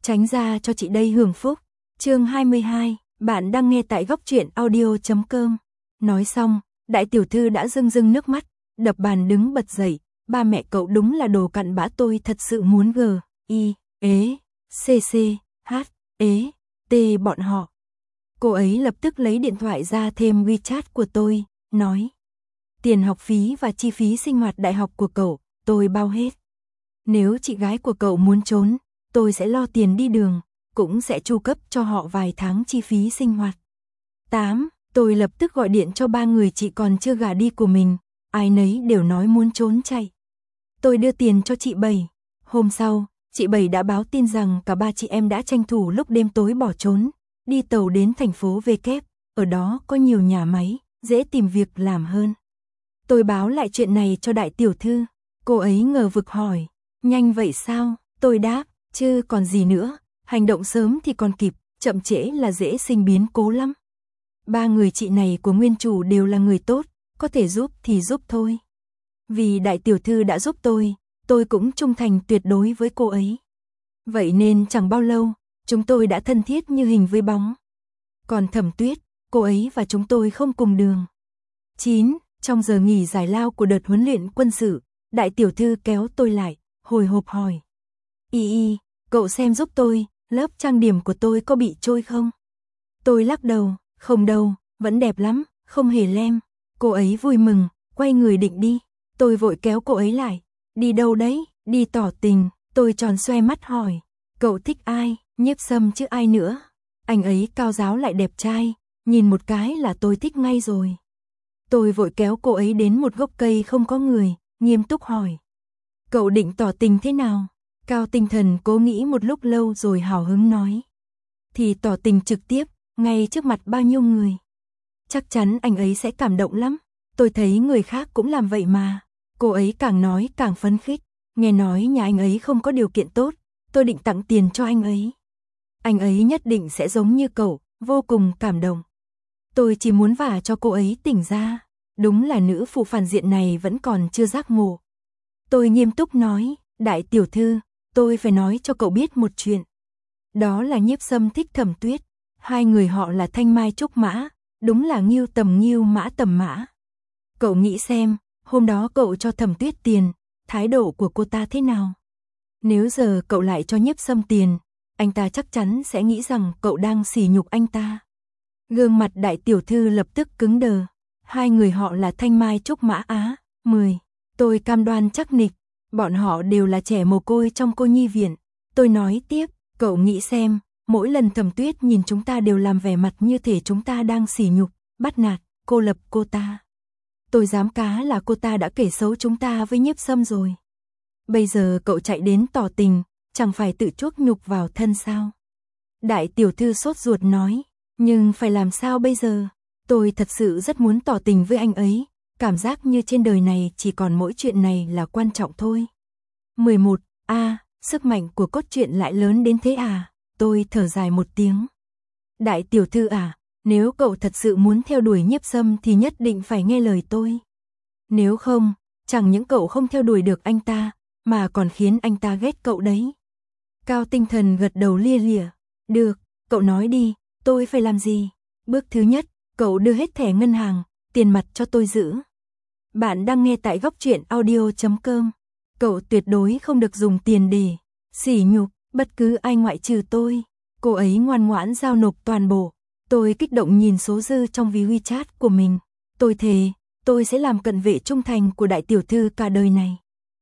tránh ra cho chị đây hưởng phúc. Chương 22, bạn đang nghe tại góc truyện audio.com. Nói xong, đại tiểu thư đã rưng rưng nước mắt, đập bàn đứng bật dậy, ba mẹ cậu đúng là đồ cặn bã, tôi thật sự muốn CC, bọn họ. Cô ấy lập tức lấy điện thoại ra thêm WeChat của tôi, nói: tiền học phí và chi phí sinh hoạt đại học của cậu, tôi bao hết. Nếu chị gái của cậu muốn trốn, tôi sẽ lo tiền đi đường, cũng sẽ chu cấp cho họ vài tháng chi phí sinh hoạt. 8. Tôi lập tức gọi điện cho 3 người chị còn chưa gả đi của mình, ai nấy đều nói muốn trốn chạy. Tôi đưa tiền cho chị Bảy. Hôm sau, chị Bảy đã báo tin rằng cả 3 chị em đã tranh thủ lúc đêm tối bỏ trốn, đi tàu đến thành phố V Kép, ở đó có nhiều nhà máy, dễ tìm việc làm hơn. Tôi báo lại chuyện này cho đại tiểu thư, cô ấy ngờ vực hỏi: nhanh vậy sao? Tôi đáp: chứ còn gì nữa, hành động sớm thì còn kịp, chậm trễ là dễ sinh biến cố lắm. 3 người chị này của nguyên chủ đều là người tốt, có thể giúp thì giúp thôi. Vì đại tiểu thư đã giúp tôi cũng trung thành tuyệt đối với cô ấy. Vậy nên chẳng bao lâu, chúng tôi đã thân thiết như hình với bóng. Còn Thẩm Tuyết, cô ấy và chúng tôi không cùng đường. 9. Trong giờ nghỉ giải lao của đợt huấn luyện quân sự, đại tiểu thư kéo tôi lại, hồi hộp hỏi: Y, cậu xem giúp tôi, lớp trang điểm của tôi có bị trôi không? Tôi lắc đầu: không đâu, vẫn đẹp lắm, không hề lem. Cô ấy vui mừng, quay người định đi. Tôi vội kéo cô ấy lại: đi đâu đấy? Đi tỏ tình. Tôi tròn xoe mắt hỏi: cậu thích ai? Nhiếp Sâm chứ ai nữa. Anh ấy cao ráo lại đẹp trai, nhìn một cái là tôi thích ngay rồi. Tôi vội kéo cô ấy đến một gốc cây không có người, nghiêm túc hỏi: cậu định tỏ tình thế nào? Cao Tinh Thần cố nghĩ một lúc lâu rồi hào hứng nói: thì tỏ tình trực tiếp, ngay trước mặt bao nhiêu người. Chắc chắn anh ấy sẽ cảm động lắm. Tôi thấy người khác cũng làm vậy mà. Cô ấy càng nói càng phấn khích. Nghe nói nhà anh ấy không có điều kiện tốt, tôi định tặng tiền cho anh ấy. Anh ấy nhất định sẽ giống như cậu, vô cùng cảm động. Tôi chỉ muốn vả cho cô ấy tỉnh ra. Đúng là nữ phụ phản diện này vẫn còn chưa giác ngộ. Tôi nghiêm túc nói: đại tiểu thư, tôi phải nói cho cậu biết một chuyện. Đó là Nhiếp Sâm thích Thẩm Tuyết. Hai người họ là thanh mai trúc mã, đúng là ngưu tầm ngưu mã tầm mã. Cậu nghĩ xem, hôm đó cậu cho Thẩm Tuyết tiền, thái độ của cô ta thế nào? Nếu giờ cậu lại cho Nhiếp Sâm tiền, anh ta chắc chắn sẽ nghĩ rằng cậu đang sỉ nhục anh ta. Gương mặt đại tiểu thư lập tức cứng đờ. Hai người họ là thanh mai trúc mã á? 10. Tôi cam đoan chắc nịch, bọn họ đều là trẻ mồ côi trong cô nhi viện. Tôi nói tiếp: cậu nghĩ xem, mỗi lần Thẩm Tuyết nhìn chúng ta đều làm vẻ mặt như thể chúng ta đang sỉ nhục, bắt nạt, cô lập cô ta. Tôi dám cá là cô ta đã kể xấu chúng ta với Nhiếp Sâm rồi. Bây giờ cậu chạy đến tỏ tình, chẳng phải tự chuốc nhục vào thân sao? Đại tiểu thư sốt ruột nói: nhưng phải làm sao bây giờ? Tôi thật sự rất muốn tỏ tình với anh ấy, cảm giác như trên đời này chỉ còn mỗi chuyện này là quan trọng thôi. 11. Sức mạnh của cốt truyện lại lớn đến thế à? Tôi thở dài một tiếng. Đại tiểu thư à, nếu cậu thật sự muốn theo đuổi Nhiếp Sâm thì nhất định phải nghe lời tôi. Nếu không, chẳng những cậu không theo đuổi được anh ta, mà còn khiến anh ta ghét cậu đấy. Cao Tinh Thần gật đầu lia lịa. Được, cậu nói đi, tôi phải làm gì? Bước thứ nhất, cậu đưa hết thẻ ngân hàng, tiền mặt cho tôi giữ. Bạn đang nghe tại góc truyện audio.com. Cậu tuyệt đối không được dùng tiền để sỉ nhục bất cứ ai ngoại trừ tôi. Cô ấy ngoan ngoãn giao nộp toàn bộ. Tôi kích động nhìn số dư trong ví WeChat của mình. Tôi thề, tôi sẽ làm cận vệ trung thành của đại tiểu thư cả đời này.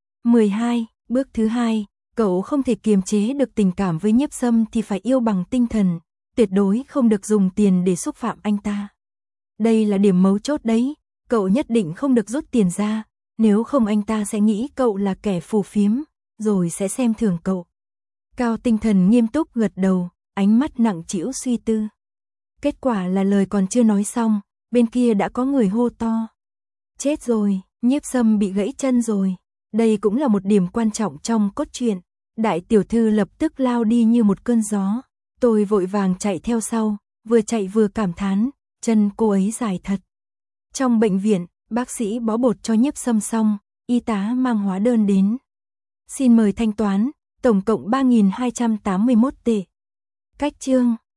12. Bước thứ hai, cậu không thể kiềm chế được tình cảm với Nhiếp Sâm thì phải yêu bằng tinh thần, tuyệt đối không được dùng tiền để xúc phạm anh ta. Đây là điểm mấu chốt đấy, cậu nhất định không được rút tiền ra, nếu không anh ta sẽ nghĩ cậu là kẻ phù phiếm, rồi sẽ xem thường cậu. Cao Tinh Thần nghiêm túc gật đầu, ánh mắt nặng trĩu suy tư. Kết quả là lời còn chưa nói xong, bên kia đã có người hô to: chết rồi, Nhiếp Sâm bị gãy chân rồi. Đây cũng là một điểm quan trọng trong cốt truyện. Đại tiểu thư lập tức lao đi như một cơn gió. Tôi vội vàng chạy theo sau, vừa chạy vừa cảm thán, chân cô ấy dài thật. Trong bệnh viện, bác sĩ bó bột cho Nhiếp Sâm xong, y tá mang hóa đơn đến. Xin mời thanh toán, Tổng cộng 3.281 tệ. Cách chương